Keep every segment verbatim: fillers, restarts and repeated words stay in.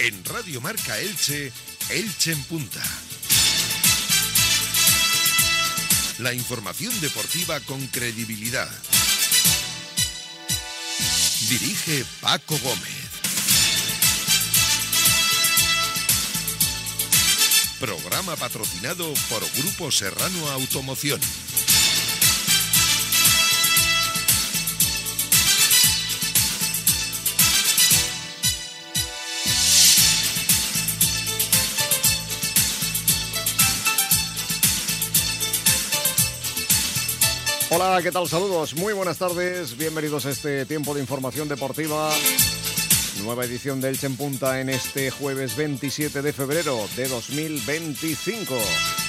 En Radio Marca Elche, Elche en Punta. La información deportiva con credibilidad. Dirige Paco Gómez. Programa patrocinado por Grupo Serrano Automoción. Hola, ¿qué tal? Saludos, muy buenas tardes, bienvenidos a este tiempo de información deportiva. Nueva edición de Elche en Punta en este jueves veintisiete de febrero de dos mil veinticinco.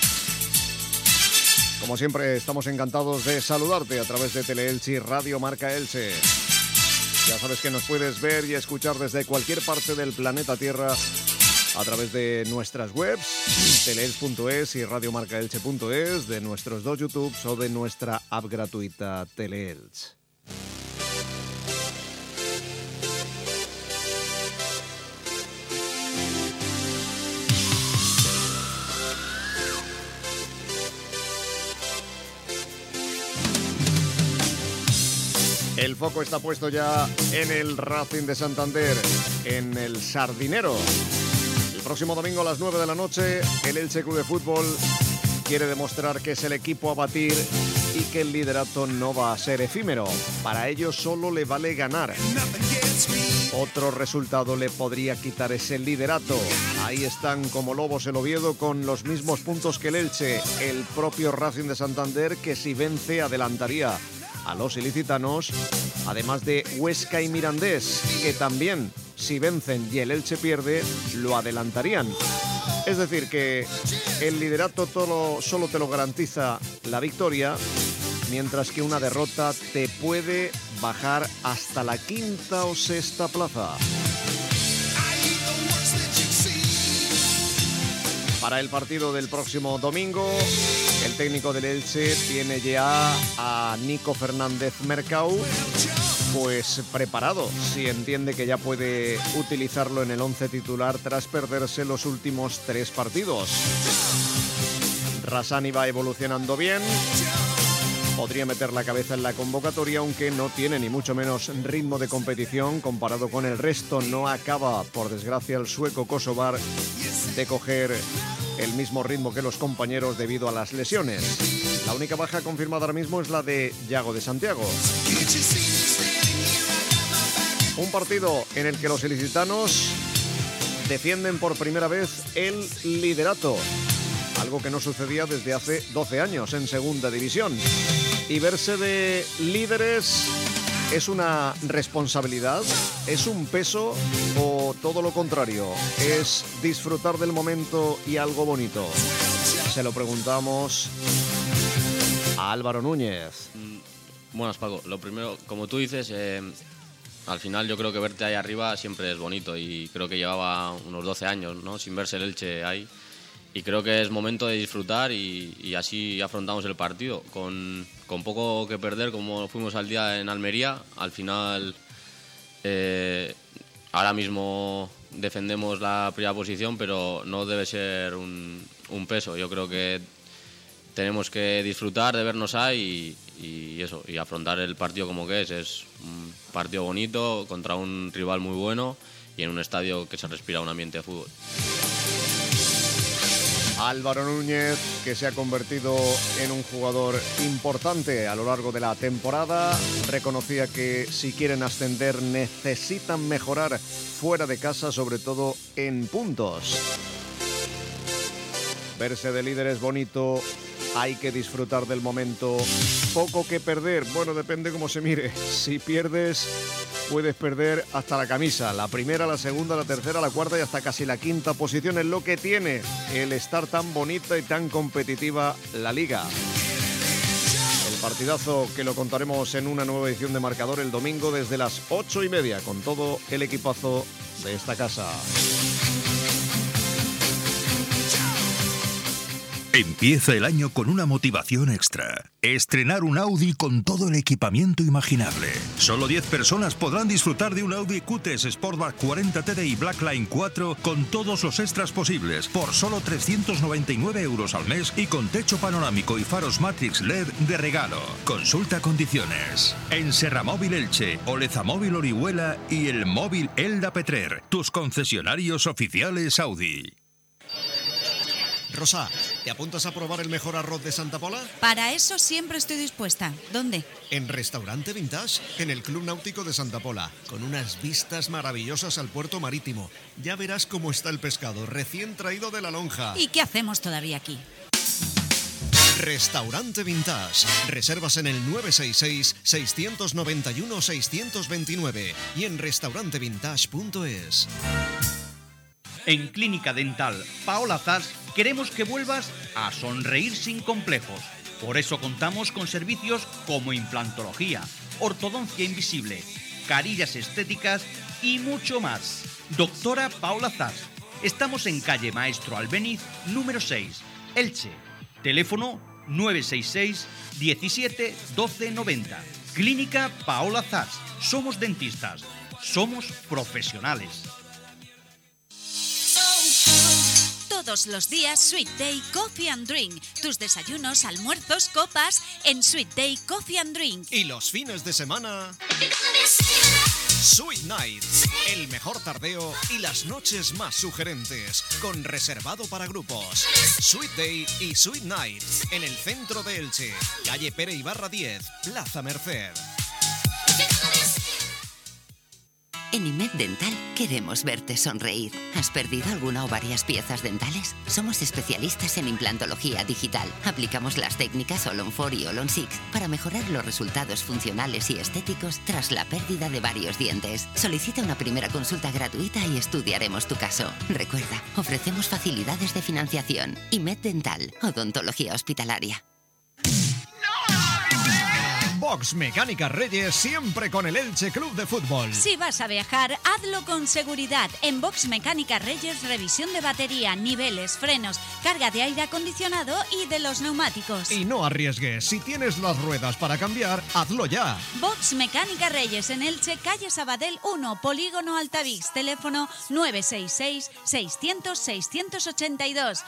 Como siempre, estamos encantados de saludarte a través de Teleelche y Radio Marca Elche. Ya sabes que nos puedes ver y escuchar desde cualquier parte del planeta Tierra a través de nuestras webs, teleelche punto es y radiomarcaelche punto es, de nuestros dos YouTubes o de nuestra app gratuita Teleelche. El foco está puesto ya en el Racing de Santander, en el Sardinero. El próximo domingo a las nueve de la noche, el Elche Club de Fútbol quiere demostrar que es el equipo a batir y que el liderato no va a ser efímero. Para ello solo le vale ganar. Otro resultado le podría quitar ese liderato. Ahí están como lobos el Oviedo con los mismos puntos que el Elche. El propio Racing de Santander, que si vence adelantaría a los ilicitanos, además de Huesca y Mirandés, que también, si vencen y el Elche pierde, lo adelantarían. Es decir, que el liderato todo, solo te lo garantiza la victoria, mientras que una derrota te puede bajar hasta la quinta o sexta plaza. Para el partido del próximo domingo, el técnico del Elche tiene ya a Nico Fernández Mercau pues preparado, si entiende que ya puede utilizarlo en el once titular tras perderse los últimos tres partidos. Rassani va evolucionando bien, podría meter la cabeza en la convocatoria, aunque no tiene ni mucho menos ritmo de competición comparado con el resto. No acaba, por desgracia, el sueco Kosovar de coger el mismo ritmo que los compañeros debido a las lesiones. La única baja confirmada ahora mismo es la de Yago de Santiago. Un partido en el que los ilicitanos defienden por primera vez el liderato, algo que no sucedía desde hace doce años en segunda división. Y verse de líderes ¿es una responsabilidad? ¿Es un peso? ¿O todo lo contrario? ¿Es disfrutar del momento y algo bonito? Se lo preguntamos a Álvaro Núñez. Buenas, Paco. Lo primero, como tú dices, eh, al final yo creo que verte ahí arriba siempre es bonito y creo que llevaba unos doce años, ¿no?, sin verse el Elche ahí. Y creo que es momento de disfrutar y, y así afrontamos el partido. Con, con poco que perder, como fuimos al día en Almería, al final eh, ahora mismo defendemos la primera posición, pero no debe ser un, un peso. Yo creo que tenemos que disfrutar de vernos ahí y, y eso, y afrontar el partido como que es. Es un partido bonito contra un rival muy bueno y en un estadio que se respira un ambiente de fútbol. Álvaro Núñez, que se ha convertido en un jugador importante a lo largo de la temporada, reconocía que si quieren ascender necesitan mejorar fuera de casa, sobre todo en puntos. Verse de líder es bonito, hay que disfrutar del momento, poco que perder, bueno, depende cómo se mire. Si pierdes, puedes perder hasta la camisa, la primera, la segunda, la tercera, la cuarta y hasta casi la quinta posición. Es lo que tiene el estar tan bonita y tan competitiva la Liga. El partidazo que lo contaremos en una nueva edición de Marcador el domingo desde las ocho y media con todo el equipazo de esta casa. Empieza el año con una motivación extra. Estrenar un Audi con todo el equipamiento imaginable. Solo diez personas podrán disfrutar de un Audi Q T S Sportback cuarenta T D I Blackline cuatro con todos los extras posibles por solo trescientos noventa y nueve euros al mes y con techo panorámico y faros Matrix L E D de regalo. Consulta condiciones. En Serramóvil Elche, Olezamóvil Orihuela y el Móvil Elda Petrer, tus concesionarios oficiales Audi. Rosa, ¿te apuntas a probar el mejor arroz de Santa Pola? Para eso siempre estoy dispuesta. ¿Dónde? En Restaurante Vintage, en el Club Náutico de Santa Pola, con unas vistas maravillosas al puerto marítimo. Ya verás cómo está el pescado, recién traído de la lonja. ¿Y qué hacemos todavía aquí? Restaurante Vintage. Reservas en el nueve seis seis, seis nueve uno, seis dos nueve y en restaurantevintage punto es. En Clínica Dental Paola Zas queremos que vuelvas a sonreír sin complejos. Por eso contamos con servicios como implantología, ortodoncia invisible, carillas estéticas y mucho más. Doctora Paola Zas. Estamos en calle Maestro Albéniz, número seis, Elche. Teléfono nueve seis seis, diecisiete, doce, noventa. Clínica Paola Zas. Somos dentistas. Somos profesionales. Todos los días Sweet Day Coffee and Drink. Tus desayunos, almuerzos, copas en Sweet Day Coffee and Drink. Y los fines de semana, Sweet Nights, el mejor tardeo y las noches más sugerentes, con reservado para grupos. Sweet Day y Sweet Nights, en el centro de Elche, calle Pere Ibarra diez, Plaza Merced. En IMED Dental queremos verte sonreír. ¿Has perdido alguna o varias piezas dentales? Somos especialistas en implantología digital. Aplicamos las técnicas Olon cuatro y Olon seis para mejorar los resultados funcionales y estéticos tras la pérdida de varios dientes. Solicita una primera consulta gratuita y estudiaremos tu caso. Recuerda, ofrecemos facilidades de financiación. IMED Dental, odontología hospitalaria. Box Mecánica Reyes, siempre con el Elche Club de Fútbol. Si vas a viajar, hazlo con seguridad. En Box Mecánica Reyes, revisión de batería, niveles, frenos, carga de aire acondicionado y de los neumáticos. Y no arriesgues, si tienes las ruedas para cambiar, hazlo ya. Box Mecánica Reyes en Elche, calle Sabadell uno, Polígono Altavix, teléfono nueve seis seis, seiscientos, seiscientos ochenta y dos.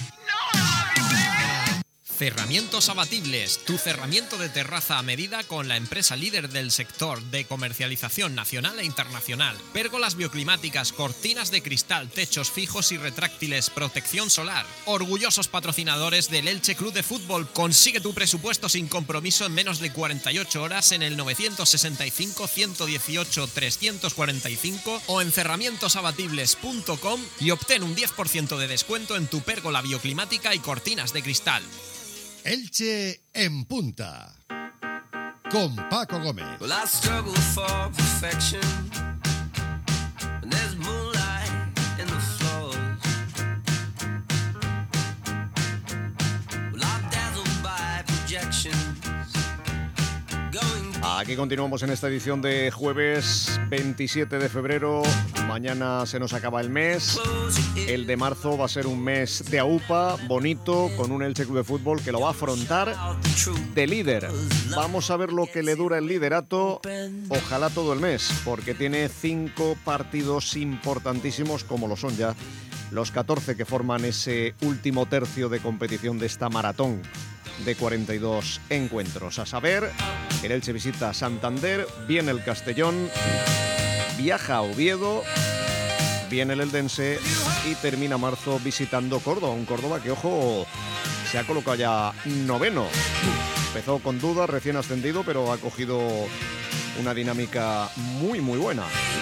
Cerramientos Abatibles, tu cerramiento de terraza a medida con la empresa líder del sector de comercialización nacional e internacional. Pérgolas bioclimáticas, cortinas de cristal, techos fijos y retráctiles, protección solar. Orgullosos patrocinadores del Elche Club de Fútbol. Consigue tu presupuesto sin compromiso en menos de cuarenta y ocho horas en el nueve seis cinco, uno uno ocho, tres cuatro cinco o en cerramientos abatibles punto com y obtén un diez por ciento de descuento en tu pérgola bioclimática y cortinas de cristal. Elche en punta, con Paco Gómez. Well, I struggle for perfection. And there's moonlight in the floors. Well, I'm dazzled by projections. Aquí continuamos en esta edición de jueves veintisiete de febrero. Mañana se nos acaba el mes. El de marzo va a ser un mes de aupa, bonito, con un Elche Club de Fútbol que lo va a afrontar de líder. Vamos a ver lo que le dura el liderato, ojalá todo el mes, porque tiene cinco partidos importantísimos, como lo son ya los catorce que forman ese último tercio de competición de esta maratón de cuarenta y dos encuentros. A saber, el Elche visita Santander, viene el Castellón, viaja a Oviedo, viene el Eldense y termina marzo visitando Córdoba. Un Córdoba que, ojo, se ha colocado ya noveno. Empezó con dudas, recién ascendido, pero ha cogido una dinámica muy, muy buena.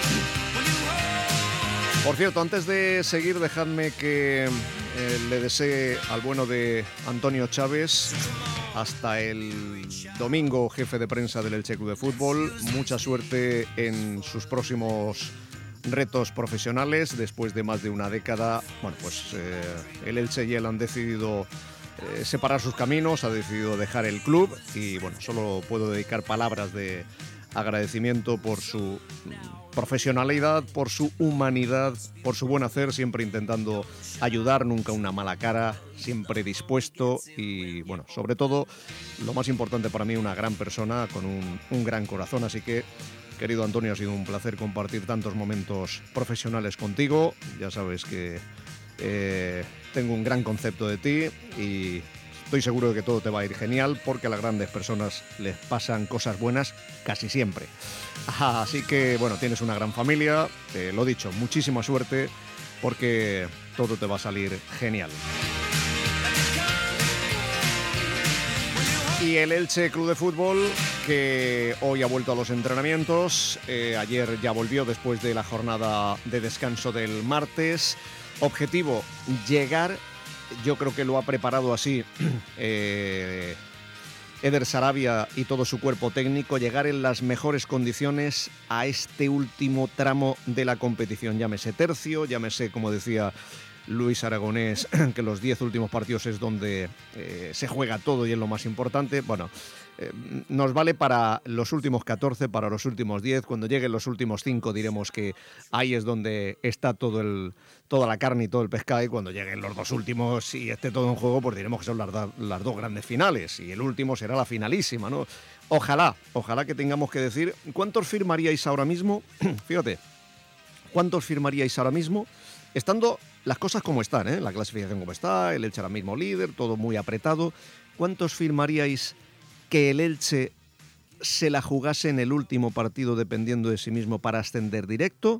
Por cierto, antes de seguir, dejadme que eh, le desee al bueno de Antonio Chávez, hasta el domingo jefe de prensa del Elche Club de Fútbol, mucha suerte en sus próximos retos profesionales. Después de más de una década, bueno, pues eh, el Elche y él han decidido eh, separar sus caminos, ha decidido dejar el club y bueno, solo puedo dedicar palabras de agradecimiento por su profesionalidad, por su humanidad, por su buen hacer, siempre intentando ayudar, nunca una mala cara, siempre dispuesto y, bueno, sobre todo, lo más importante para mí, una gran persona con un, un gran corazón. Así que, querido Antonio, ha sido un placer compartir tantos momentos profesionales contigo. Ya sabes que eh, tengo un gran concepto de ti y estoy seguro de que todo te va a ir genial, porque a las grandes personas les pasan cosas buenas casi siempre. Así que, bueno, tienes una gran familia, te lo dicho, muchísima suerte, porque todo te va a salir genial. Y el Elche Club de Fútbol, que hoy ha vuelto a los entrenamientos, eh, ayer ya volvió después de la jornada de descanso del martes. Objetivo, llegar, yo creo que lo ha preparado así eh, Eder Sarabia y todo su cuerpo técnico, llegar en las mejores condiciones a este último tramo de la competición. Llámese tercio, llámese, como decía Luis Aragonés, que los diez últimos partidos es donde eh, se juega todo y es lo más importante. Bueno, eh, nos vale para los últimos catorce, para los últimos diez. Cuando lleguen los últimos cinco diremos que ahí es donde está todo el, toda la carne y todo el pescado, y cuando lleguen los dos últimos y esté todo en juego, pues diremos que son las, las dos grandes finales y el último será la finalísima, ¿no? Ojalá, ojalá que tengamos que decir, ¿cuántos firmaríais ahora mismo? Fíjate, ¿cuántos firmaríais ahora mismo? Estando las cosas como están, ¿eh? La clasificación como está, el Elche ahora mismo líder, todo muy apretado. ¿Cuántos firmaríais que el Elche se la jugase en el último partido dependiendo de sí mismo para ascender directo?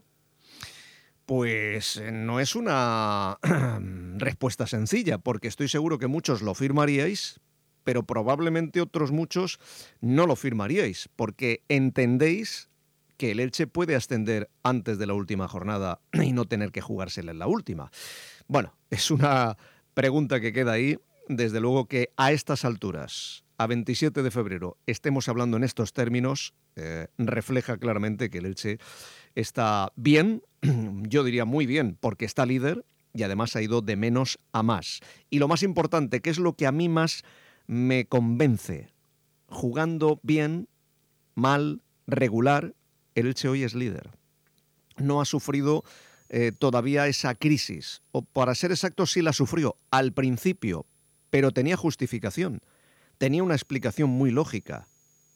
Pues no es una respuesta sencilla, porque estoy seguro que muchos lo firmaríais, pero probablemente otros muchos no lo firmaríais, porque entendéis que el Elche puede ascender antes de la última jornada y no tener que jugársela en la última. Bueno, es una pregunta que queda ahí. Desde luego que a estas alturas, a veintisiete de febrero, estemos hablando en estos términos, eh, refleja claramente que el Elche está bien, yo diría muy bien, porque está líder y además ha ido de menos a más. Y lo más importante, que es lo que a mí más me convence, jugando bien, mal, regular, el Elche hoy es líder. No ha sufrido eh, todavía esa crisis, o para ser exacto sí la sufrió al principio, pero tenía justificación, tenía una explicación muy lógica.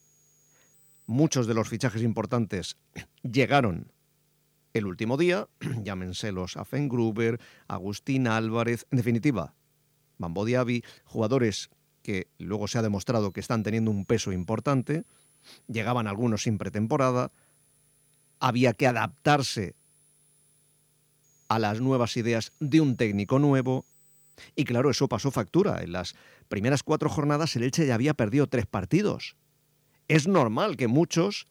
Muchos de los fichajes importantes llegaron el último día, llámense los Afengruber, Agustín Álvarez, en definitiva, Mambo Diaby, jugadores que luego se ha demostrado que están teniendo un peso importante, llegaban algunos sin pretemporada, había que adaptarse a las nuevas ideas de un técnico nuevo. Y claro, eso pasó factura. En las primeras cuatro jornadas el Elche ya había perdido tres partidos. Es normal que muchos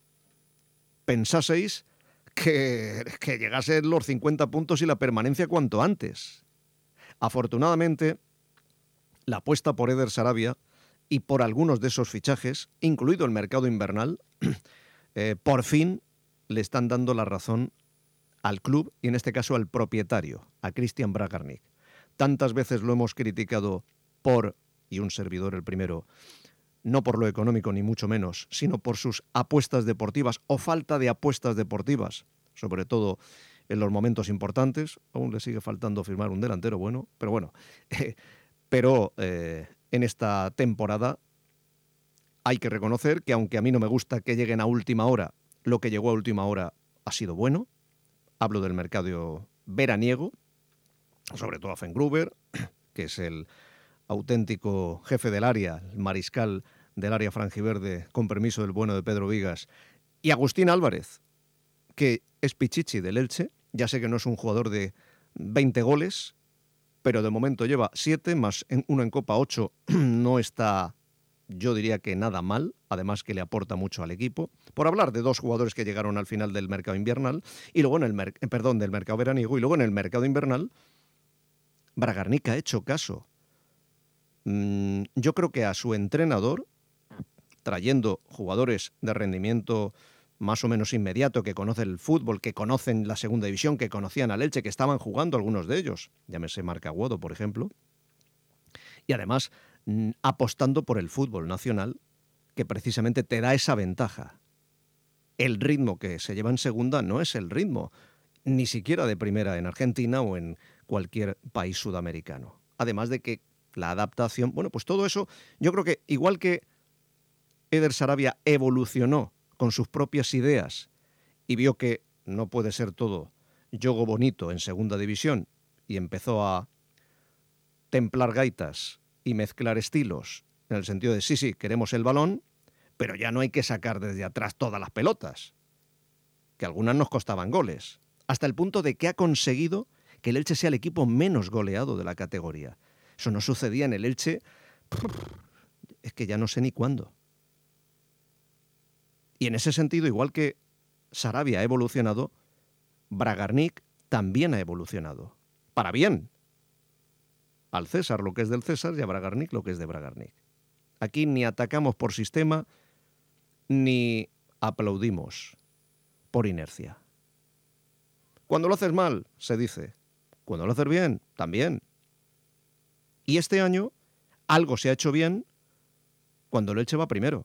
pensaseis que, que llegasen los cincuenta puntos y la permanencia cuanto antes. Afortunadamente, la apuesta por Eder Sarabia y por algunos de esos fichajes, incluido el mercado invernal, eh, por fin le están dando la razón al club y en este caso al propietario, a Christian Bragarnik. Tantas veces lo hemos criticado por, y un servidor el primero, no por lo económico ni mucho menos, sino por sus apuestas deportivas o falta de apuestas deportivas, sobre todo en los momentos importantes. Aún le sigue faltando firmar un delantero bueno, pero bueno, eh, pero eh, en esta temporada hay que reconocer que aunque a mí no me gusta que lleguen a última hora, lo que llegó a última hora ha sido bueno. Hablo del mercado veraniego, sobre todo a Afengruber, que es el auténtico jefe del área, el mariscal del área franjiverde, con permiso del bueno de Pedro Vigas, y Agustín Álvarez, que es pichichi del Elche. Ya sé que no es un jugador de veinte goles, pero de momento lleva siete, más uno en Copa, ocho, no está, yo diría que nada mal, además que le aporta mucho al equipo, por hablar de dos jugadores que llegaron al final del mercado invernal, y luego en el mer- perdón, del mercado veraniego, y luego en el mercado invernal, Bragarnik ha hecho caso. Mm, yo creo que a su entrenador, trayendo jugadores de rendimiento más o menos inmediato, que conocen el fútbol, que conocen la segunda división, que conocían al Elche, que estaban jugando algunos de ellos, llámese Marc Aguado, por ejemplo, y además apostando por el fútbol nacional, que precisamente te da esa ventaja. el ritmo que se lleva en segunda no es el ritmo ni siquiera de primera en Argentina o en cualquier país sudamericano. Además de que la adaptación, bueno, pues todo eso, yo creo que igual que Eder Sarabia evolucionó con sus propias ideas y vio que no puede ser todo yogo bonito en segunda división y empezó a templar gaitas y mezclar estilos en el sentido de sí, sí, queremos el balón, pero ya no hay que sacar desde atrás todas las pelotas, que algunas nos costaban goles, hasta el punto de que ha conseguido que el Elche sea el equipo menos goleado de la categoría. Eso no sucedía en el Elche, es que ya no sé ni cuándo. Y en ese sentido, igual que Sarabia ha evolucionado, Bragarnik también ha evolucionado. Para bien. Al César lo que es del César y a Bragarnik lo que es de Bragarnik. Aquí ni atacamos por sistema, ni aplaudimos por inercia. Cuando lo haces mal, se dice. Cuando lo haces bien, también. Y este año, algo se ha hecho bien cuando el Elche va primero.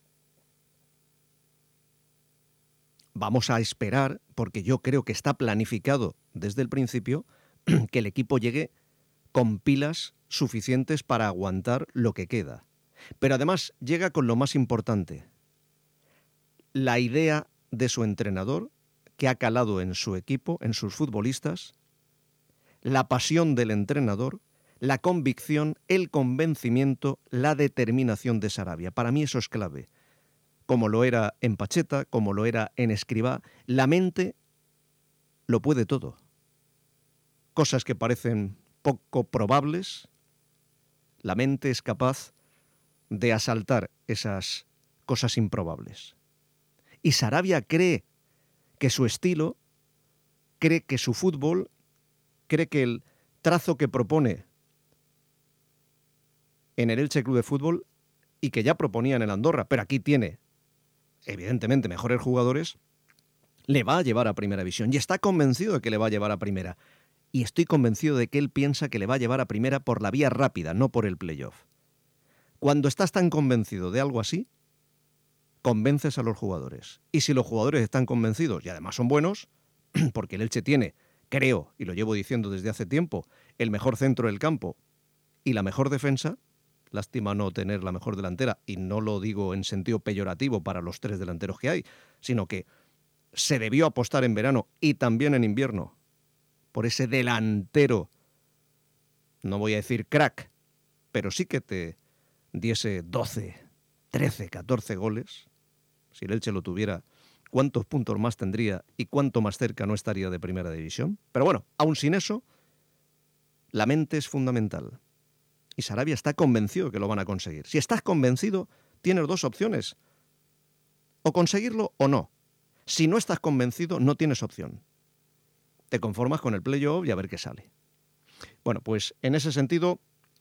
Vamos a esperar, porque yo creo que está planificado desde el principio, que el equipo llegue con pilas suficientes para aguantar lo que queda. Pero además llega con lo más importante, la idea de su entrenador, que ha calado en su equipo, en sus futbolistas, la pasión del entrenador, la convicción, el convencimiento, la determinación de Sarabia. Para mí eso es clave. Como lo era en Pacheta, como lo era en Escribá, la mente lo puede todo. Cosas que parecen poco probables, la mente es capaz de asaltar esas cosas improbables. Y Sarabia cree que su estilo, cree que su fútbol, cree que el trazo que propone en el Elche Club de Fútbol y que ya proponía en el Andorra, pero aquí tiene evidentemente mejores jugadores, le va a llevar a Primera División y está convencido de que le va a llevar a Primera. Y estoy convencido de que él piensa que le va a llevar a Primera por la vía rápida, no por el playoff. Cuando estás tan convencido de algo así, convences a los jugadores. Y si los jugadores están convencidos y además son buenos, porque el Elche tiene, creo, y lo llevo diciendo desde hace tiempo, el mejor centro del campo y la mejor defensa, lástima no tener la mejor delantera, y no lo digo en sentido peyorativo para los tres delanteros que hay, sino que se debió apostar en verano y también en invierno por ese delantero, no voy a decir crack, pero sí que te diese doce, trece, catorce goles. Si el Elche lo tuviera, ¿cuántos puntos más tendría y cuánto más cerca no estaría de Primera División? Pero bueno, aún sin eso, la mente es fundamental. Y Sarabia está convencido de que lo van a conseguir. Si estás convencido, tienes dos opciones. O conseguirlo o no. Si no estás convencido, no tienes opción. Te conformas con el playoff y a ver qué sale. Bueno, pues en ese sentido,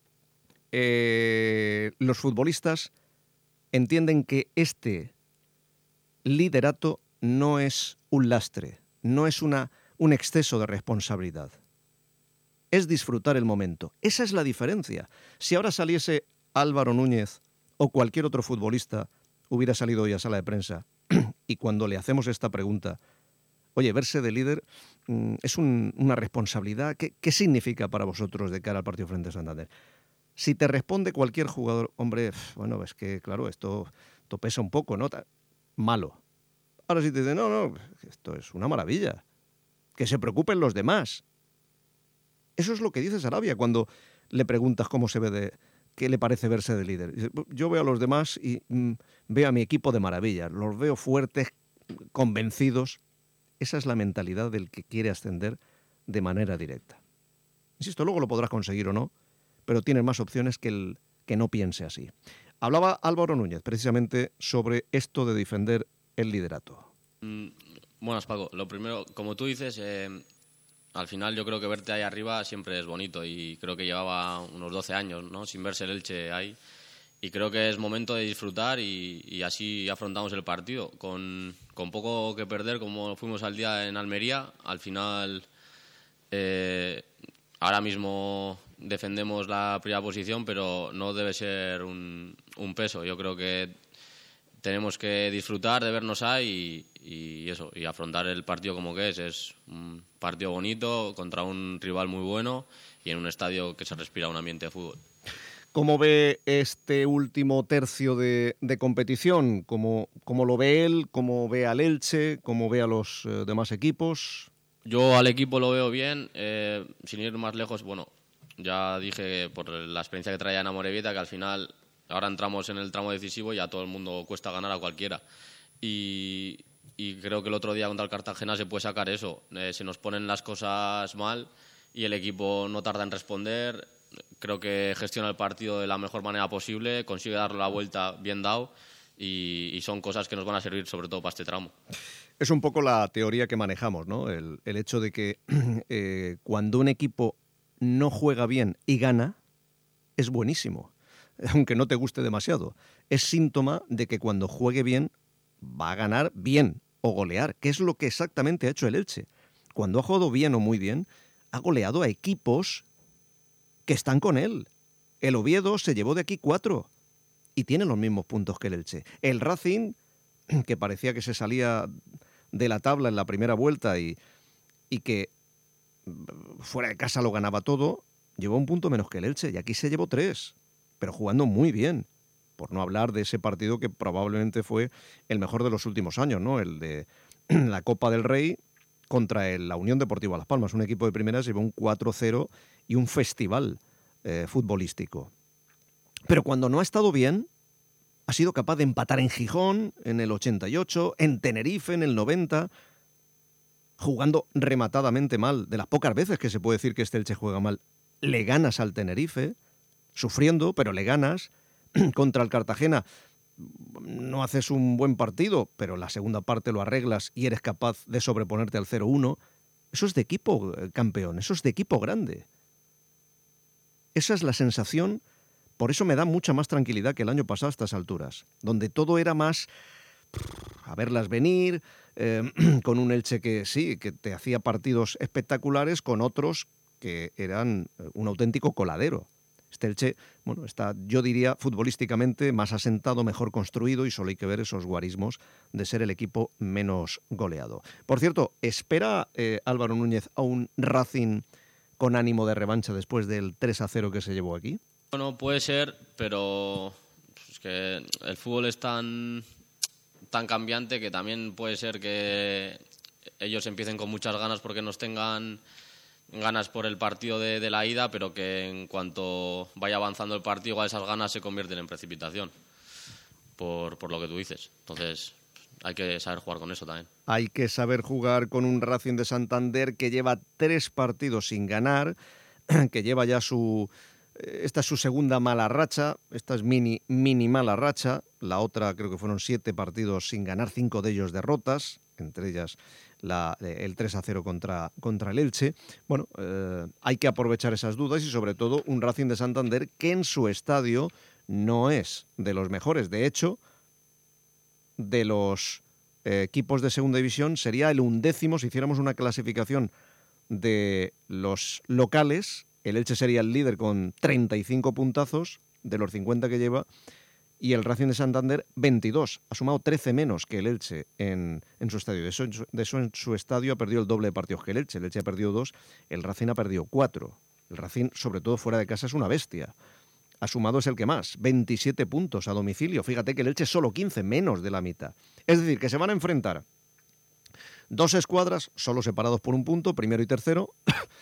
eh, los futbolistas entienden que este liderato no es un lastre, no es una, un exceso de responsabilidad. Es disfrutar el momento. Esa es la diferencia. Si ahora saliese Álvaro Núñez o cualquier otro futbolista, hubiera salido hoy a sala de prensa, y cuando le hacemos esta pregunta, oye, verse de líder mmm, es un, una responsabilidad, ¿Qué, ¿qué significa para vosotros de cara al partido frente a Santander? Si te responde cualquier jugador, hombre, bueno, es que claro, esto, esto pesa un poco, ¿no? Malo. Ahora si te dicen, no, no, esto es una maravilla. Que se preocupen los demás. Eso es lo que dice Sarabia cuando le preguntas cómo se ve de, qué le parece verse de líder. Yo veo a los demás y mm, veo a mi equipo de maravilla. Los veo fuertes, convencidos. Esa es la mentalidad del que quiere ascender de manera directa. Insisto, luego lo podrás conseguir o no, pero tienes más opciones que el que no piense así. Hablaba Álvaro Núñez precisamente sobre esto de defender el liderato. Mm, buenas, Paco. Lo primero, como tú dices, eh, al final yo creo que verte ahí arriba siempre es bonito y creo que llevaba unos doce años, ¿no?, sin verse el Elche ahí, y creo que es momento de disfrutar y, y así afrontamos el partido. Con, con poco que perder, como fuimos al día en Almería, al final eh, ahora mismo defendemos la primera posición, pero no debe ser un, un peso. Yo creo que tenemos que disfrutar de vernos ahí y, y eso, y afrontar el partido como que es. Es un partido bonito contra un rival muy bueno y en un estadio que se respira un ambiente de fútbol. ¿Cómo ve este último tercio de, de competición? ¿Cómo, ¿Cómo lo ve él? ¿Cómo ve al Elche? ¿Cómo ve a los eh, demás equipos? Yo al equipo lo veo bien, eh, sin ir más lejos. Bueno, ya dije por la experiencia que traía en Amorebieta que al final ahora entramos en el tramo decisivo y a todo el mundo cuesta ganar a cualquiera. Y, y creo que el otro día contra el Cartagena se puede sacar eso. Eh, se nos ponen las cosas mal y el equipo no tarda en responder. Creo que gestiona el partido de la mejor manera posible, consigue darle la vuelta bien dado y, y son cosas que nos van a servir sobre todo para este tramo. Es un poco la teoría que manejamos, ¿no? El, el hecho de que eh, cuando un equipo no juega bien y gana, es buenísimo, aunque no te guste demasiado. Es síntoma de que cuando juegue bien va a ganar bien o golear, que es lo que exactamente ha hecho el Elche. Cuando ha jugado bien o muy bien, ha goleado a equipos que están con él. El Oviedo se llevó de aquí cuatro y tiene los mismos puntos que el Elche. El Racing, que parecía que se salía de la tabla en la primera vuelta y, y que fuera de casa lo ganaba todo, llevó un punto menos que el Elche y aquí se llevó tres, pero jugando muy bien. Por no hablar de ese partido que probablemente fue el mejor de los últimos años, ¿no? El de la Copa del Rey contra el, la Unión Deportiva Las Palmas. Un equipo de primera se llevó un cuatro cero y un festival eh, futbolístico. Pero cuando no ha estado bien, ha sido capaz de empatar en Gijón en el ochenta y ocho, en Tenerife en el noventa, jugando rematadamente mal. De las pocas veces que se puede decir que este Elche juega mal, le ganas al Tenerife, sufriendo, pero le ganas. Contra el Cartagena no haces un buen partido, pero la segunda parte lo arreglas y eres capaz de sobreponerte al cero uno. Eso es de equipo campeón, eso es de equipo grande. Esa es la sensación, por eso me da mucha más tranquilidad que el año pasado a estas alturas, donde todo era más a verlas venir, eh, con un Elche que sí, que te hacía partidos espectaculares, con otros que eran un auténtico coladero. Este Elche, bueno, está, yo diría, futbolísticamente más asentado, mejor construido y solo hay que ver esos guarismos de ser el equipo menos goleado. Por cierto, ¿espera eh, Álvaro Núñez a un Racing con ánimo de revancha después del tres a cero que se llevó aquí? Bueno, puede ser, pero es que el fútbol es tan, tan cambiante que también puede ser que ellos empiecen con muchas ganas porque nos tengan ganas por el partido de, de la ida, pero que en cuanto vaya avanzando el partido, igual esas ganas se convierten en precipitación, por, por lo que tú dices. Entonces hay que saber jugar con eso también. Hay que saber jugar con un Racing de Santander que lleva tres partidos sin ganar, que lleva ya su... Esta es su segunda mala racha, esta es mini, mini mala racha, la otra creo que fueron siete partidos sin ganar, cinco de ellos derrotas, entre ellas la, el tres a cero contra, contra el Elche. Bueno, eh, hay que aprovechar esas dudas y sobre todo un Racing de Santander que en su estadio no es de los mejores. De hecho, de los eh, equipos de segunda división sería el undécimo si hiciéramos una clasificación de los locales. El Elche sería el líder con treinta y cinco puntazos de los cincuenta que lleva y el Racing de Santander veintidós. Ha sumado trece menos que el Elche en, en su estadio. De eso, de eso en su estadio ha perdido el doble de partidos que el Elche. El Elche ha perdido dos, el Racing ha perdido cuatro. El Racing, sobre todo fuera de casa, es una bestia. Ha sumado es el que más, veintisiete puntos a domicilio. Fíjate que el Elche solo quince, menos de la mitad. Es decir, que se van a enfrentar dos escuadras, solo separados por un punto, primero y tercero.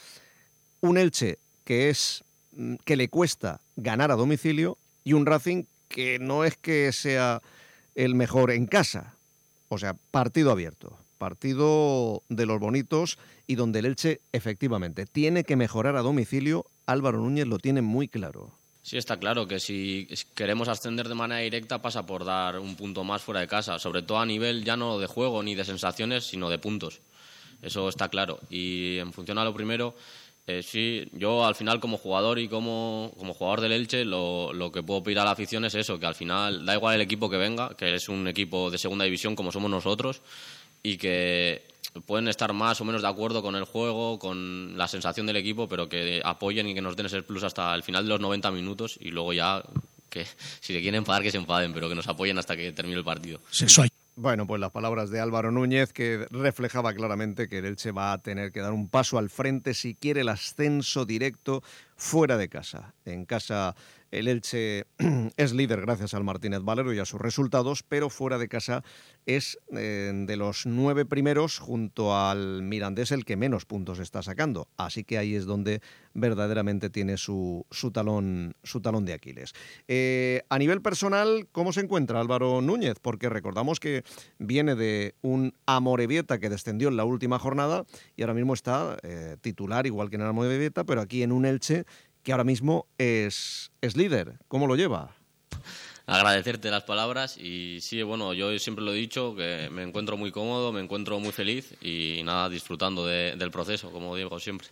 Un Elche que es que le cuesta ganar a domicilio y un Racing que no es que sea el mejor en casa. O sea, partido abierto, partido de los bonitos y donde el Elche efectivamente tiene que mejorar a domicilio. Álvaro Núñez lo tiene muy claro. Sí, está claro que si queremos ascender de manera directa pasa por dar un punto más fuera de casa, sobre todo a nivel ya no de juego ni de sensaciones, sino de puntos. Eso está claro. Y en función a lo primero... Eh, sí, yo al final como jugador y como, como jugador del Elche lo, lo que puedo pedir a la afición es eso, que al final da igual el equipo que venga, que es un equipo de segunda división como somos nosotros y que pueden estar más o menos de acuerdo con el juego, con la sensación del equipo, pero que apoyen y que nos den ese plus hasta el final de los noventa minutos y luego ya que si le quieren enfadar que se enfaden, pero que nos apoyen hasta que termine el partido. Bueno, pues las palabras de Álvaro Núñez, que reflejaba claramente que el Elche va a tener que dar un paso al frente si quiere el ascenso directo fuera de casa. En casa el Elche es líder gracias al Martínez Valero y a sus resultados, pero fuera de casa es eh, de los nueve primeros junto al Mirandés el que menos puntos está sacando. Así que ahí es donde verdaderamente tiene su, su, talón, su talón de Aquiles. Eh, a nivel personal, ¿cómo se encuentra Álvaro Núñez? Porque recordamos que viene de un Amorebieta que descendió en la última jornada y ahora mismo está eh, titular igual que en el Amorebieta, pero aquí en un Elche que ahora mismo es, es líder. ¿Cómo lo lleva? Agradecerte las palabras y sí, bueno, yo siempre lo he dicho, que me encuentro muy cómodo, me encuentro muy feliz y nada, disfrutando de, del proceso, como digo siempre.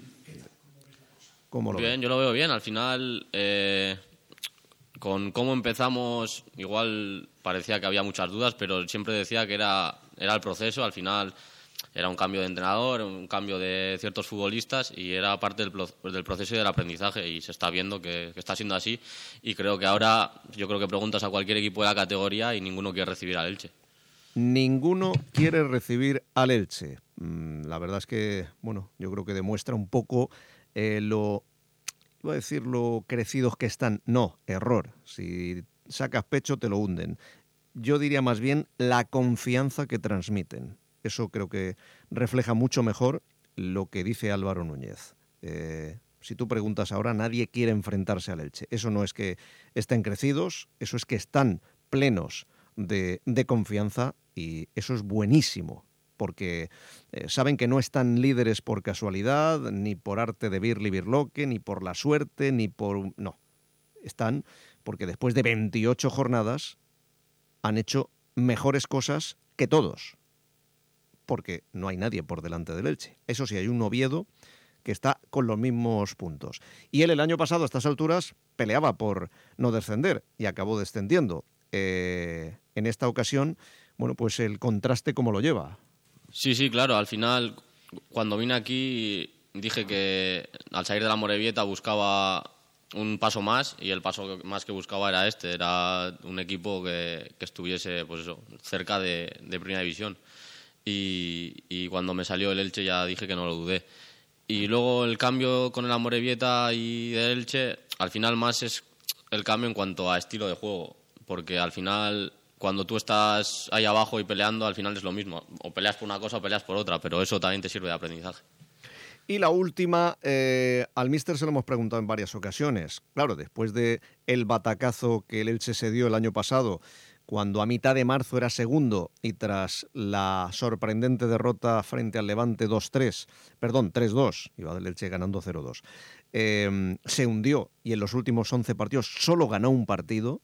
¿Cómo lo Bien, ve? yo lo veo bien. Al final, eh, con cómo empezamos, igual parecía que había muchas dudas, pero siempre decía que era, era el proceso. Al final era un cambio de entrenador, un cambio de ciertos futbolistas y era parte del, del proceso y del aprendizaje y se está viendo que, que está siendo así y creo que ahora, yo creo que preguntas a cualquier equipo de la categoría y ninguno quiere recibir al Elche. Ninguno quiere recibir al Elche. La verdad es que, bueno, yo creo que demuestra un poco eh, lo, iba a decir lo crecidos que están. No, error. Si sacas pecho te lo hunden. Yo diría más bien la confianza que transmiten. Eso creo que refleja mucho mejor lo que dice Álvaro Núñez. Eh, si tú preguntas ahora, nadie quiere enfrentarse al Elche. Eso no es que estén crecidos, eso es que están plenos de, de confianza y eso es buenísimo, porque eh, saben que no están líderes por casualidad, ni por arte de Birli Birloque, ni por la suerte, ni por... No, están porque después de veintiocho jornadas han hecho mejores cosas que todos. Porque no hay nadie por delante del Elche. Eso sí, hay un Oviedo que está con los mismos puntos. Y él el año pasado a estas alturas peleaba por no descender y acabó descendiendo. Eh, en esta ocasión, bueno, pues el contraste cómo lo lleva. Sí, sí, claro. Al final, cuando vine aquí, dije que al salir de la Amorebieta buscaba un paso más y el paso más que buscaba era este. Era un equipo que, que estuviese, pues eso, cerca de, de Primera División. Y, y cuando me salió el Elche ya dije que no lo dudé. Y luego el cambio con el Amorebieta y el Elche, al final más es el cambio en cuanto a estilo de juego, porque al final cuando tú estás ahí abajo y peleando, al final es lo mismo, o peleas por una cosa o peleas por otra, pero eso también te sirve de aprendizaje. Y la última, eh, al míster se lo hemos preguntado en varias ocasiones. Claro, después de el batacazo que el Elche se dio el año pasado, cuando a mitad de marzo era segundo y tras la sorprendente derrota frente al Levante dos tres, perdón, tres dos, iba del Elche ganando cero dos, eh, se hundió y en los últimos once partidos solo ganó un partido.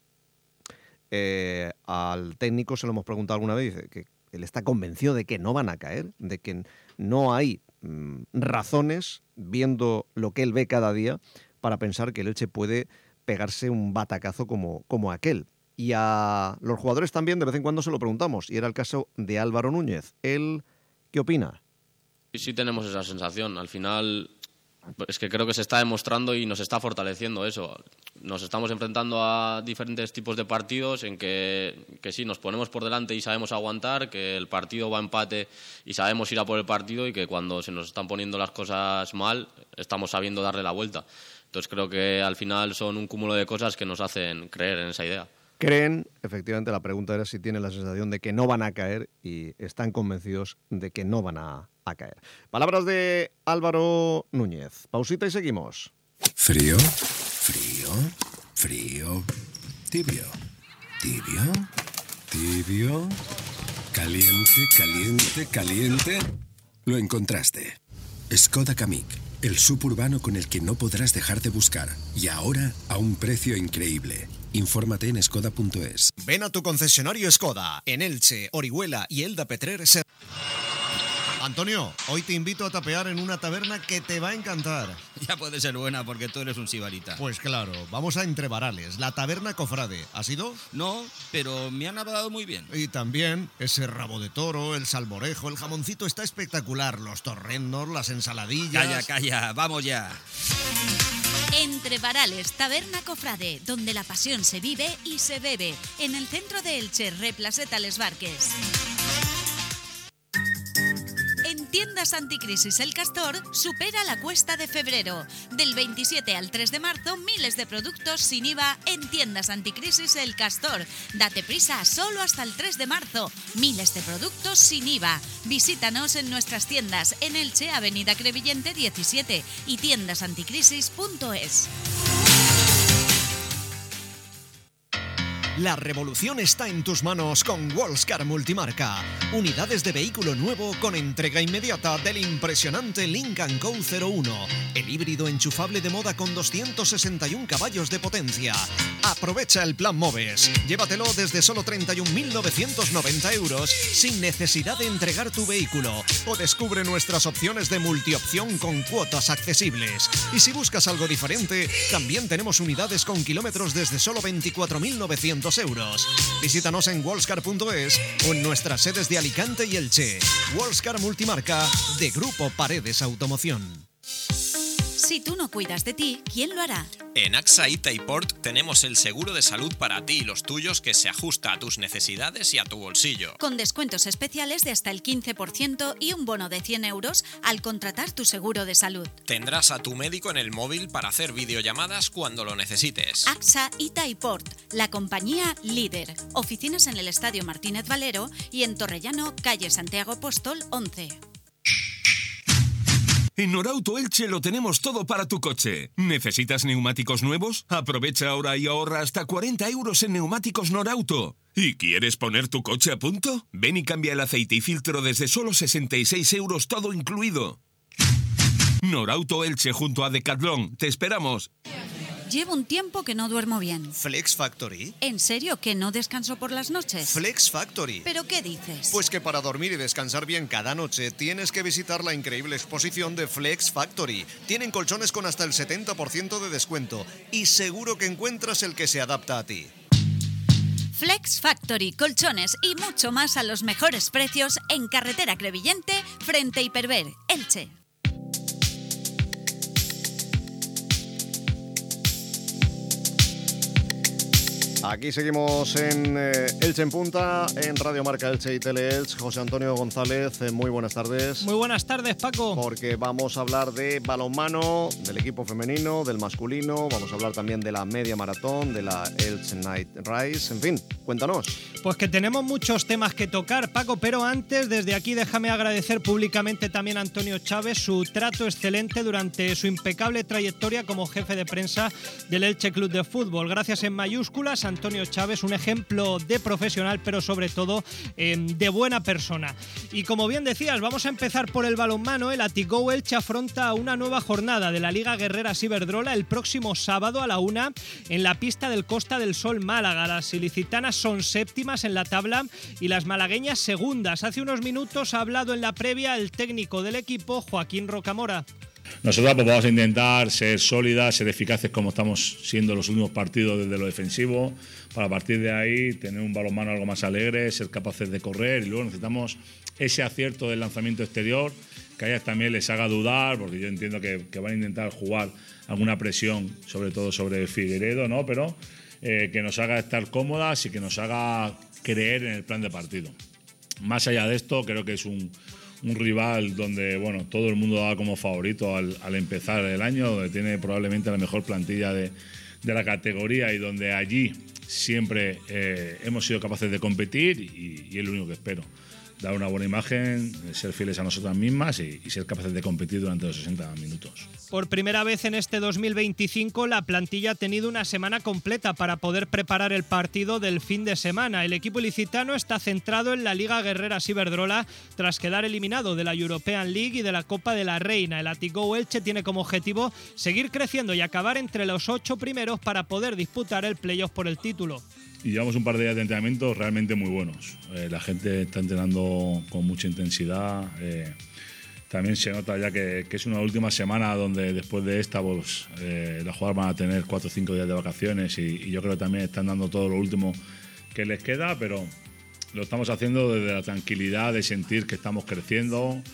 Eh, al técnico se lo hemos preguntado alguna vez, dice que él está convencido de que no van a caer, de que no hay mm, razones, viendo lo que él ve cada día, para pensar que el Elche puede pegarse un batacazo como, como aquel. Y a los jugadores también de vez en cuando se lo preguntamos, y era el caso de Álvaro Núñez. ¿Él qué opina? Sí, sí tenemos esa sensación. Al final es que creo que se está demostrando y nos está fortaleciendo eso. Nos estamos enfrentando a diferentes tipos de partidos en que, que sí, nos ponemos por delante y sabemos aguantar, que el partido va a empate y sabemos ir a por el partido y que cuando se nos están poniendo las cosas mal estamos sabiendo darle la vuelta. Entonces creo que al final son un cúmulo de cosas que nos hacen creer en esa idea. Creen, efectivamente, la pregunta era si tienen la sensación de que no van a caer y están convencidos de que no van a, a caer. Palabras de Álvaro Núñez. Pausita y seguimos. Frío, frío, frío, tibio, tibio, tibio, caliente, caliente, caliente. Lo encontraste. Skoda Kamiq, el suburbano con el que no podrás dejar de buscar. Y ahora a un precio increíble. Infórmate en skoda punto es. Ven a tu concesionario Skoda, en Elche, Orihuela y Elda Petrer. Ser... Antonio, hoy te invito a tapear en una taberna que te va a encantar. Ya puede ser buena porque tú eres un sibarita. Pues claro, vamos a Entre Varales, la taberna Cofrade. ¿Has ido? No, pero me han hablado muy bien. Y también ese rabo de toro, el salmorejo, el jamoncito está espectacular. Los torrendos, las ensaladillas... Calla, calla, vamos ya. Entre Varales, Taberna Cofrade, donde la pasión se vive y se bebe. En el centro de Elche, Replaceta Les Barques. En Tiendas Anticrisis El Castor supera la cuesta de febrero. Del veintisiete al tres de marzo, miles de productos sin I V A en Tiendas Anticrisis El Castor. Date prisa, solo hasta el tres de marzo. Miles de productos sin I V A. Visítanos en nuestras tiendas en Elche, Avenida Crevillente diecisiete y tiendas anticrisis punto es. La revolución está en tus manos con Wallscar Multimarca. Unidades de vehículo nuevo con entrega inmediata del impresionante Lincoln Co cero uno. El híbrido enchufable de moda con doscientos sesenta y uno caballos de potencia. Aprovecha el plan Moves. Llévatelo desde solo treinta y un mil novecientos noventa euros sin necesidad de entregar tu vehículo. O descubre nuestras opciones de multiopción con cuotas accesibles. Y si buscas algo diferente, también tenemos unidades con kilómetros desde solo veinticuatro mil novecientos euros. Visítanos en wallscar punto es o en nuestras sedes de Alicante y Elche. Wallscar Multimarca de Grupo Paredes Automoción. Si tú no cuidas de ti, ¿quién lo hará? En AXA Itaiport tenemos el seguro de salud para ti y los tuyos que se ajusta a tus necesidades y a tu bolsillo. Con descuentos especiales de hasta el quince por ciento y un bono de cien euros al contratar tu seguro de salud. Tendrás a tu médico en el móvil para hacer videollamadas cuando lo necesites. AXA Itaiport, la compañía líder. Oficinas en el Estadio Martínez Valero y en Torrellano, calle Santiago Apóstol once. En Norauto Elche lo tenemos todo para tu coche. ¿Necesitas neumáticos nuevos? Aprovecha ahora y ahorra hasta cuarenta euros en neumáticos Norauto. ¿Y quieres poner tu coche a punto? Ven y cambia el aceite y filtro desde solo sesenta y seis euros todo incluido. Norauto Elche junto a Decathlon. Te esperamos. Llevo un tiempo que no duermo bien. ¿Flex Factory? ¿En serio que no descanso por las noches? Flex Factory. ¿Pero qué dices? Pues que para dormir y descansar bien cada noche tienes que visitar la increíble exposición de Flex Factory. Tienen colchones con hasta el setenta por ciento de descuento y seguro que encuentras el que se adapta a ti. Flex Factory, colchones y mucho más a los mejores precios en Carretera Crevillente, frente a Hiperver, Elche. Aquí seguimos en eh, Elche en Punta, en Radio Marca Elche y Teleelch. José Antonio González, eh, muy buenas tardes. Muy buenas tardes, Paco. Porque vamos a hablar de balonmano, del equipo femenino, del masculino, vamos a hablar también de la media maratón, de la Elche Night Rise, en fin, cuéntanos. Pues que tenemos muchos temas que tocar, Paco, pero antes, desde aquí déjame agradecer públicamente también a Antonio Chávez su trato excelente durante su impecable trayectoria como jefe de prensa del Elche Club de Fútbol. Gracias en mayúsculas, Antonio Chávez, un ejemplo de profesional, pero sobre todo eh, de buena persona. Y como bien decías, vamos a empezar por el balonmano. El Atigou Elche afronta una nueva jornada de la Liga Guerreras Iberdrola el próximo sábado a la una en la pista del Costa del Sol Málaga. Las ilicitanas son séptimas en la tabla y las malagueñas segundas. Hace unos minutos ha hablado en la previa el técnico del equipo, Joaquín Rocamora. Nosotros pues, vamos a intentar ser sólidas, ser eficaces como estamos siendo los últimos partidos desde lo defensivo, para a partir de ahí tener un balonmano algo más alegre, ser capaces de correr, y luego necesitamos ese acierto del lanzamiento exterior, que a ellas también les haga dudar, porque yo entiendo que, que van a intentar jugar alguna presión, sobre todo sobre Figueiredo, ¿no? Pero eh, que nos haga estar cómodas y que nos haga creer en el plan de partido. Más allá de esto, creo que es un un rival donde bueno todo el mundo da como favorito al, al empezar el año, donde tiene probablemente la mejor plantilla de, de la categoría y donde allí siempre eh, hemos sido capaces de competir y, y es lo único que espero. Dar una buena imagen, ser fieles a nosotras mismas y, y ser capaces de competir durante los sesenta minutos. Por primera vez en este dos mil veinticinco, la plantilla ha tenido una semana completa para poder preparar el partido del fin de semana. El equipo ilicitano está centrado en la Liga Guerreras Iberdrola tras quedar eliminado de la European League y de la Copa de la Reina. El Atigou Elche tiene como objetivo seguir creciendo y acabar entre los ocho primeros para poder disputar el playoff por el título. Y llevamos un par de días de entrenamiento realmente muy buenos. Eh, la gente está entrenando con mucha intensidad. Eh, también se nota ya que, que es una última semana donde después de esta pues, eh, las jugadoras van a tener cuatro o cinco días de vacaciones y, y yo creo que también están dando todo lo último que les queda, pero lo estamos haciendo desde la tranquilidad de sentir que estamos creciendo, que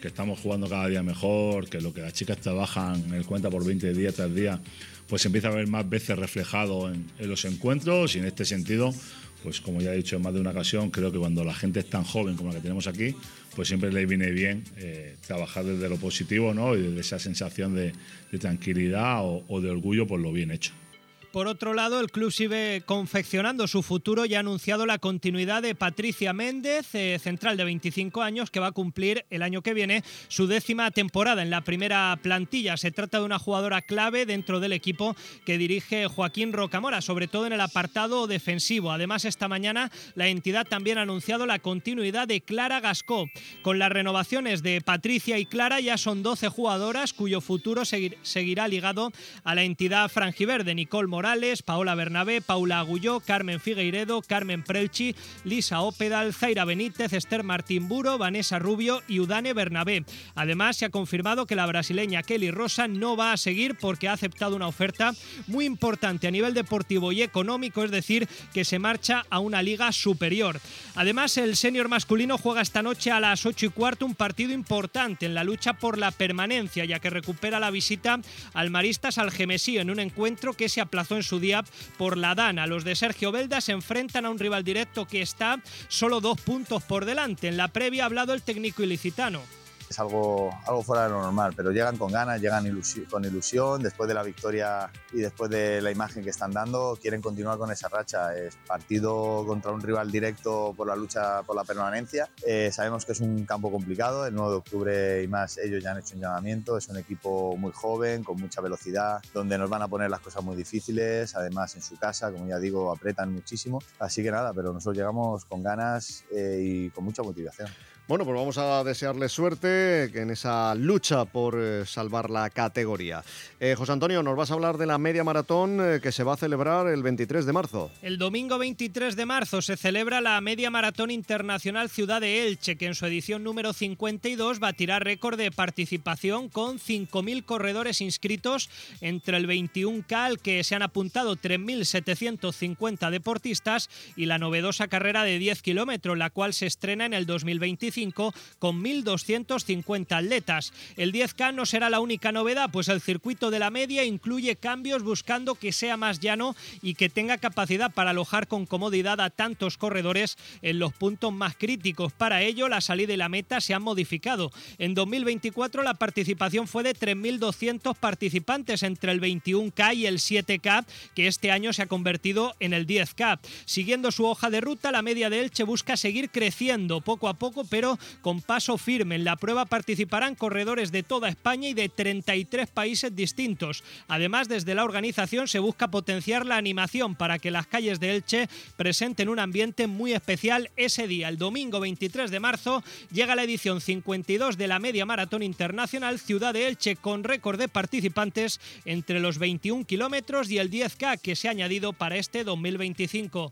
que estamos jugando cada día mejor, que lo que las chicas trabajan en el cuenta por veinte día tras día, pues se empieza a ver más veces reflejado en, en los encuentros. Y en este sentido, pues como ya he dicho en más de una ocasión, creo que cuando la gente es tan joven como la que tenemos aquí, pues siempre le viene bien eh, trabajar desde lo positivo, ¿no? Y desde esa sensación de, de tranquilidad o, o de orgullo por lo bien hecho. Por otro lado, el club sigue confeccionando su futuro y ha anunciado la continuidad de Patricia Méndez, eh, central de veinticinco años, que va a cumplir el año que viene su décima temporada en la primera plantilla. Se trata de una jugadora clave dentro del equipo que dirige Joaquín Rocamora, sobre todo en el apartado defensivo. Además, esta mañana la entidad también ha anunciado la continuidad de Clara Gascó. Con las renovaciones de Patricia y Clara ya son doce jugadoras cuyo futuro seguir, seguirá ligado a la entidad franjiverde. Nicole Morales, Paola Bernabé, Paula Agulló, Carmen Figueiredo, Carmen Prelchi, Lisa Ópedal, Zaira Benítez, Esther Martín Buro, Vanessa Rubio y Udane Bernabé. Además, se ha confirmado que la brasileña Kelly Rosa no va a seguir porque ha aceptado una oferta muy importante a nivel deportivo y económico, es decir, que se marcha a una liga superior. Además, el senior masculino juega esta noche a las ocho y cuarto un partido importante en la lucha por la permanencia, ya que recupera la visita al Maristas Algemesí en un encuentro que se aplazó en su día por la Dana. Los de Sergio Belda se enfrentan a un rival directo que está solo dos puntos por delante. En la previa ha hablado el técnico ilicitano. Es algo, algo fuera de lo normal, pero llegan con ganas, llegan ilusi- con ilusión, después de la victoria y después de la imagen que están dando, quieren continuar con esa racha. Es partido contra un rival directo por la lucha por la permanencia. Eh, sabemos que es un campo complicado, el nueve de octubre y más ellos ya han hecho un llamamiento, es un equipo muy joven, con mucha velocidad, donde nos van a poner las cosas muy difíciles, además en su casa, como ya digo, apretan muchísimo. Así que nada, pero nosotros llegamos con ganas eh, y con mucha motivación. Bueno, pues vamos a desearles suerte en esa lucha por eh, salvar la categoría. Eh, José Antonio, nos vas a hablar de la media maratón eh, que se va a celebrar el veintitrés de marzo. El domingo veintitrés de marzo se celebra la Media Maratón Internacional Ciudad de Elche, que en su edición número cincuenta y dos batirá récord de participación con cinco mil corredores inscritos entre el veintiuno K, al que se han apuntado tres mil setecientos cincuenta deportistas, y la novedosa carrera de diez kilómetros, la cual se estrena en el dos mil veinticinco con mil doscientos cincuenta atletas. El diez K no será la única novedad, pues el circuito de la media incluye cambios buscando que sea más llano y que tenga capacidad para alojar con comodidad a tantos corredores en los puntos más críticos. Para ello, la salida y la meta se han modificado. En dos mil veinticuatro la participación fue de tres mil doscientos participantes entre el veintiuno K y el siete K, que este año se ha convertido en el diez K. Siguiendo su hoja de ruta, la media de Elche busca seguir creciendo poco a poco, pero con paso firme. En la prueba participarán corredores de toda España y de treinta y tres países distintos. Además, desde la organización se busca potenciar la animación para que las calles de Elche presenten un ambiente muy especial ese día. El domingo veintitrés de marzo llega la edición cincuenta y dos de la Media Maratón Internacional Ciudad de Elche, con récord de participantes entre los veintiuno kilómetros y el diez K, que se ha añadido para este dos mil veinticinco.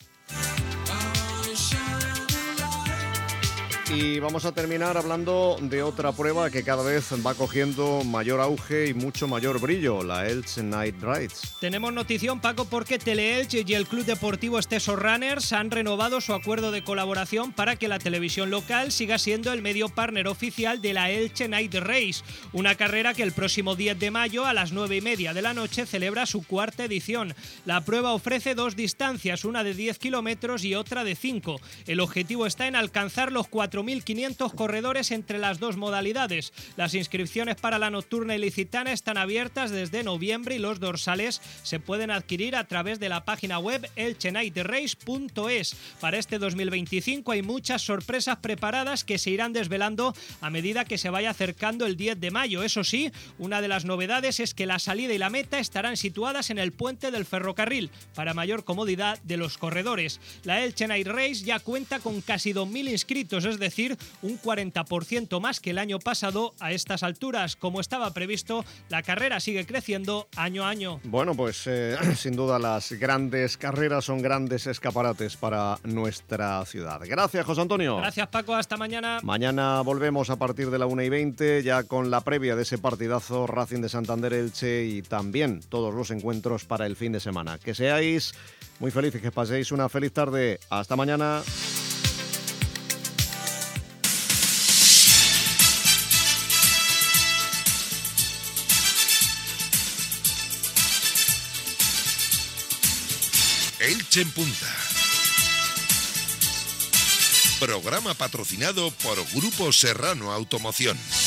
Y vamos a terminar hablando de otra prueba que cada vez va cogiendo mayor auge y mucho mayor brillo, la Elche Night Rides. Tenemos notición, Paco, porque Teleelche y el Club Deportivo Esteso Runners han renovado su acuerdo de colaboración para que la televisión local siga siendo el medio partner oficial de la Elche Night Race, una carrera que el próximo diez de mayo a las nueve y media de la noche celebra su cuarta edición. La prueba ofrece dos distancias, una de diez kilómetros y otra de cinco. El objetivo está en alcanzar los cuatro mil quinientos corredores entre las dos modalidades. Las inscripciones para la nocturna ilicitana están abiertas desde noviembre y los dorsales se pueden adquirir a través de la página web elche night race punto es. Para este dos mil veinticinco hay muchas sorpresas preparadas que se irán desvelando a medida que se vaya acercando el diez de mayo. Eso sí, una de las novedades es que la salida y la meta estarán situadas en el puente del ferrocarril para mayor comodidad de los corredores. La Elche Night Race ya cuenta con casi dos mil inscritos, es decir, un cuarenta por ciento más que el año pasado a estas alturas. Como estaba previsto, la carrera sigue creciendo año a año. Bueno, pues eh, sin duda las grandes carreras son grandes escaparates para nuestra ciudad. Gracias, José Antonio. Gracias, Paco. Hasta mañana. Mañana volvemos a partir de la una y veinte, ya con la previa de ese partidazo Racing de Santander-Elche y también todos los encuentros para el fin de semana. Que seáis muy felices, que paséis una feliz tarde. Hasta mañana. Elche en Punta. Programa patrocinado por Grupo Serrano Automoción.